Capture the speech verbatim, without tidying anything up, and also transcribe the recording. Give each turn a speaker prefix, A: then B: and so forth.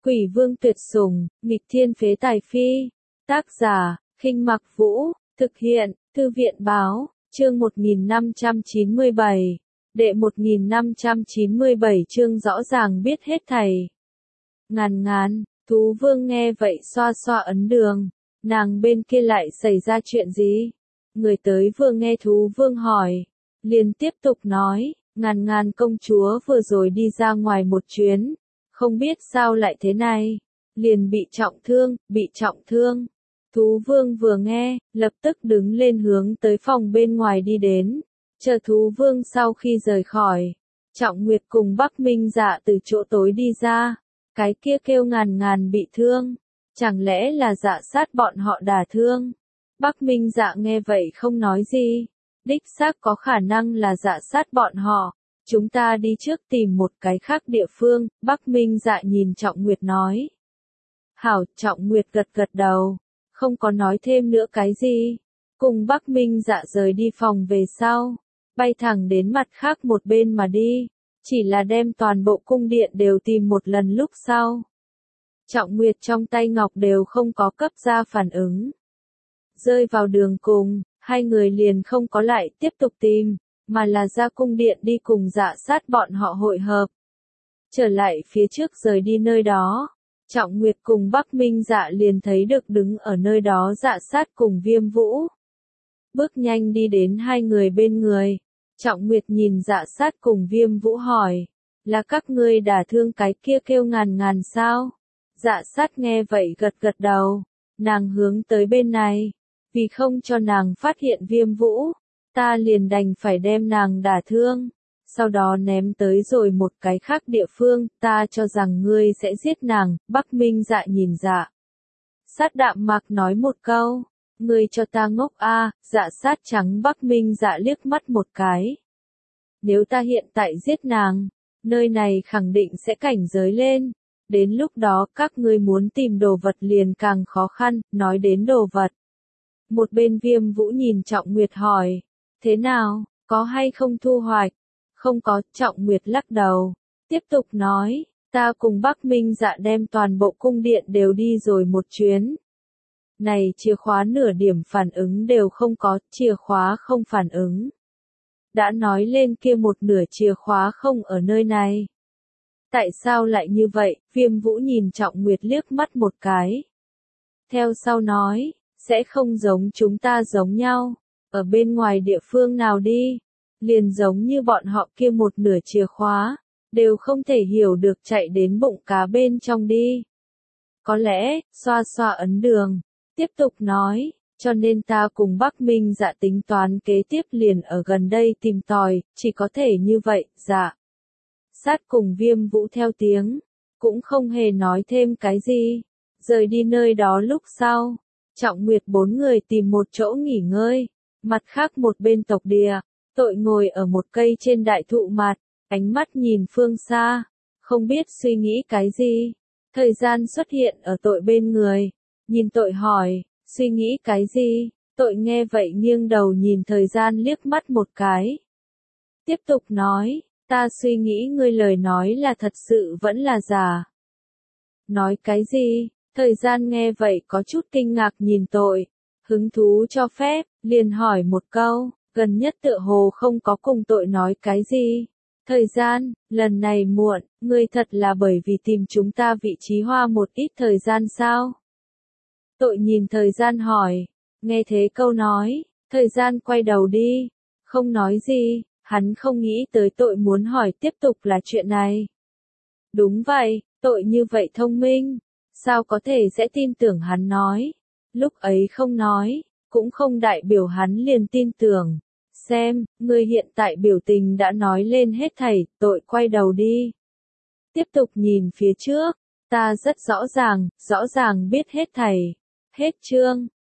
A: Quỷ vương tuyệt sủng, nghịch thiên phế tài phi. Tác giả, Khinh Mặc Vũ, thực hiện, Thư viện báo, chương một nghìn năm trăm chín mươi bảy. Đệ một nghìn năm trăm chín mươi bảy chương rõ ràng biết hết thầy. Ngàn ngàn, thú vương nghe vậy xoa xoa ấn đường. Nàng bên kia lại xảy ra chuyện gì? Người tới vừa nghe thú vương hỏi, liền tiếp tục nói, ngàn ngàn công chúa vừa rồi đi ra ngoài một chuyến, không biết sao lại thế này, liền bị trọng thương, bị trọng thương. Thú vương vừa nghe, lập tức đứng lên hướng tới phòng bên ngoài đi đến, chờ thú vương sau khi rời khỏi. Trọng Nguyệt cùng Bắc Minh Dạ từ chỗ tối đi ra, cái kia kêu ngàn ngàn bị thương, chẳng lẽ là Dạ Sát bọn họ đả thương? Bắc Minh Dạ nghe vậy không nói gì, đích xác có khả năng là Dạ Sát bọn họ. Chúng ta đi trước tìm một cái khác địa phương, Bắc Minh Dạ nhìn Trọng Nguyệt nói. Hảo, Trọng Nguyệt gật gật đầu, không có nói thêm nữa cái gì. Cùng Bắc Minh Dạ rời đi phòng về sau, bay thẳng đến mặt khác một bên mà đi, chỉ là đem toàn bộ cung điện đều tìm một lần lúc sau. Trọng Nguyệt trong tay ngọc đều không có cấp ra phản ứng. Rơi vào đường cùng, hai người liền không có lại tiếp tục tìm, mà là ra cung điện đi cùng Dạ Sát bọn họ hội hợp. Trở lại phía trước rời đi nơi đó, Trọng Nguyệt cùng Bắc Minh Dạ liền thấy được đứng ở nơi đó Dạ Sát cùng Viêm Vũ. Bước nhanh đi đến hai người bên người, Trọng Nguyệt nhìn Dạ Sát cùng Viêm Vũ hỏi, là các ngươi đả thương cái kia kêu ngàn ngàn sao? Dạ Sát nghe vậy gật gật đầu, nàng hướng tới bên này, vì không cho nàng phát hiện Viêm Vũ, ta liền đành phải đem nàng đả thương, sau đó ném tới rồi một cái khác địa phương, ta cho rằng ngươi sẽ giết nàng. Bắc Minh Dạ nhìn Dạ Sát đạm mạc nói một câu, ngươi cho ta ngốc a. À, Dạ Sát trắng Bắc Minh Dạ liếc mắt một cái. Nếu ta hiện tại giết nàng, nơi này khẳng định sẽ cảnh giới lên, đến lúc đó các ngươi muốn tìm đồ vật liền càng khó khăn. Nói đến đồ vật, một bên Viêm Vũ nhìn Trọng Nguyệt hỏi, thế nào, có hay không thu hoạch? Không có, Trọng Nguyệt lắc đầu, tiếp tục nói, ta cùng Bắc Minh Dạ đem toàn bộ cung điện đều đi rồi một chuyến. Này chìa khóa nửa điểm phản ứng đều không có, chìa khóa không phản ứng. Đã nói lên kia một nửa chìa khóa không ở nơi này. Tại sao lại như vậy? Viêm Vũ nhìn Trọng Nguyệt liếc mắt một cái. Theo sau nói, sẽ không giống chúng ta giống nhau. Ở bên ngoài địa phương nào đi, liền giống như bọn họ kia một nửa chìa khóa, đều không thể hiểu được chạy đến bụng cá bên trong đi. Có lẽ, xoa xoa ấn đường, tiếp tục nói, cho nên ta cùng Bắc Minh Dạ tính toán kế tiếp liền ở gần đây tìm tòi, chỉ có thể như vậy. Dạ Sát cùng Viêm Vũ theo tiếng, cũng không hề nói thêm cái gì, rời đi nơi đó lúc sau. Trọng Nguyệt bốn người tìm một chỗ nghỉ ngơi. Mặt khác một bên tộc địa, Tội ngồi ở một cây trên đại thụ mặt, ánh mắt nhìn phương xa, không biết suy nghĩ cái gì. Thời gian xuất hiện ở Tội bên người, nhìn Tội hỏi, suy nghĩ cái gì? Tội nghe vậy nghiêng đầu nhìn thời gian liếc mắt một cái. Tiếp tục nói, ta suy nghĩ ngươi lời nói là thật sự vẫn là giả. Nói cái gì? Thời gian nghe vậy có chút kinh ngạc nhìn Tội. Hứng thú cho phép, liền hỏi một câu, gần nhất tựa hồ không có cùng Tội nói cái gì. Thời gian, lần này muộn, ngươi thật là bởi vì tìm chúng ta vị trí hoa một ít thời gian sao? Tội nhìn thời gian hỏi, nghe thế câu nói, thời gian quay đầu đi, không nói gì, hắn không nghĩ tới Tội muốn hỏi tiếp tục là chuyện này. Đúng vậy, Tội như vậy thông minh, sao có thể sẽ tin tưởng hắn nói. Lúc ấy không nói, cũng không đại biểu hắn liền tin tưởng. Xem, ngươi hiện tại biểu tình đã nói lên hết thảy. Tội quay đầu đi. Tiếp tục nhìn phía trước, ta rất rõ ràng, rõ ràng biết hết thảy. Hết chương.